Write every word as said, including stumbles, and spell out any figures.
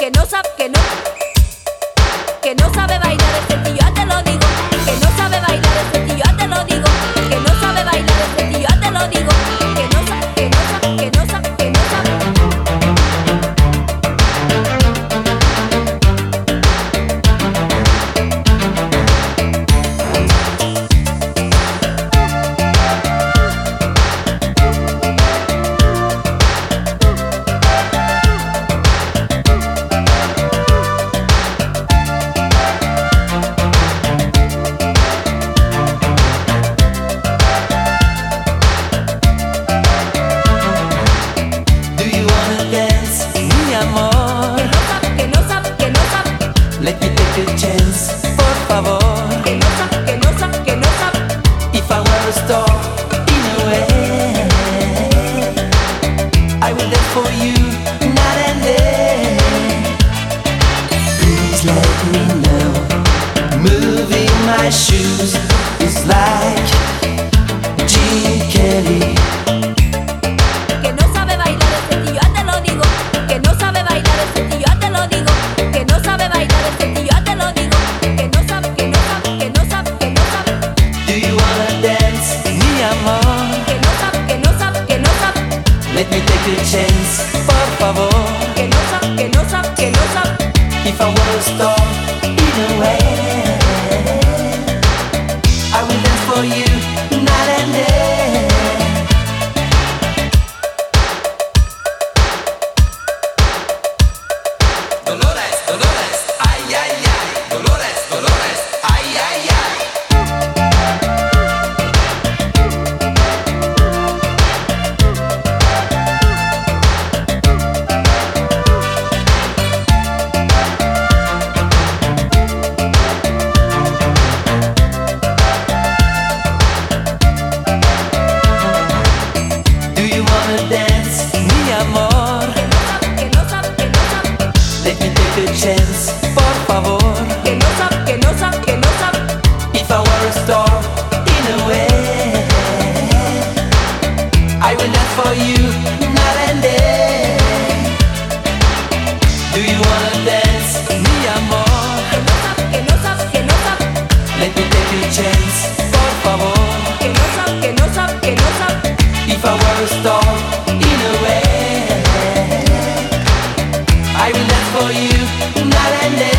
que no sabe, que no, que no sabe bailar este tío, ya te lo digo. Que no sabe bailar este tío, ya te lo digo. Que no sabe bailar este tío, ya te lo digo. Que no sabe, que no sabe, que no sabe, que no sabe. Let me take a chance, por favor. Que no sabe, que no sabe, que no sabe. If I were a star in a way, I will dance for you night and day. Please let me know. Moving my shoes is like Gene Kelly. Que no sabe bailar este tío, ya te lo digo. Que no sabe bailar este tío, ya te lo digo. Que no sabe bailar este tío, ya te lo digo. Que no sabe, que no sabe, que no sabe, que no sabe. Do you wanna dance, mi amor? Que no sabe, que no sabe, que no sabe. Let me take a chance, por favor. Que no sabe, que no sabe, que no sabe. If I were a star in a way, I will dance for you night and day. Dolores, Dolores, ay, ay, ay. Dolores, Dolores, ay, ay, ay. Do you wanna dance, mi amor? Que no sabe, que no sabe, que no sabe. Let me take a chance, por favor. Que no sabe, que no sabe, que no sabe. If I were a star in a way, I will dance for you night and day. Do you wanna dance, mi amor? Que no sabe, que no sabe, que no sabe. Let me take a chance, por favor. Que no sabe, que no sabe, que no sabe. If I were a star in a way, I will dance for you night and day.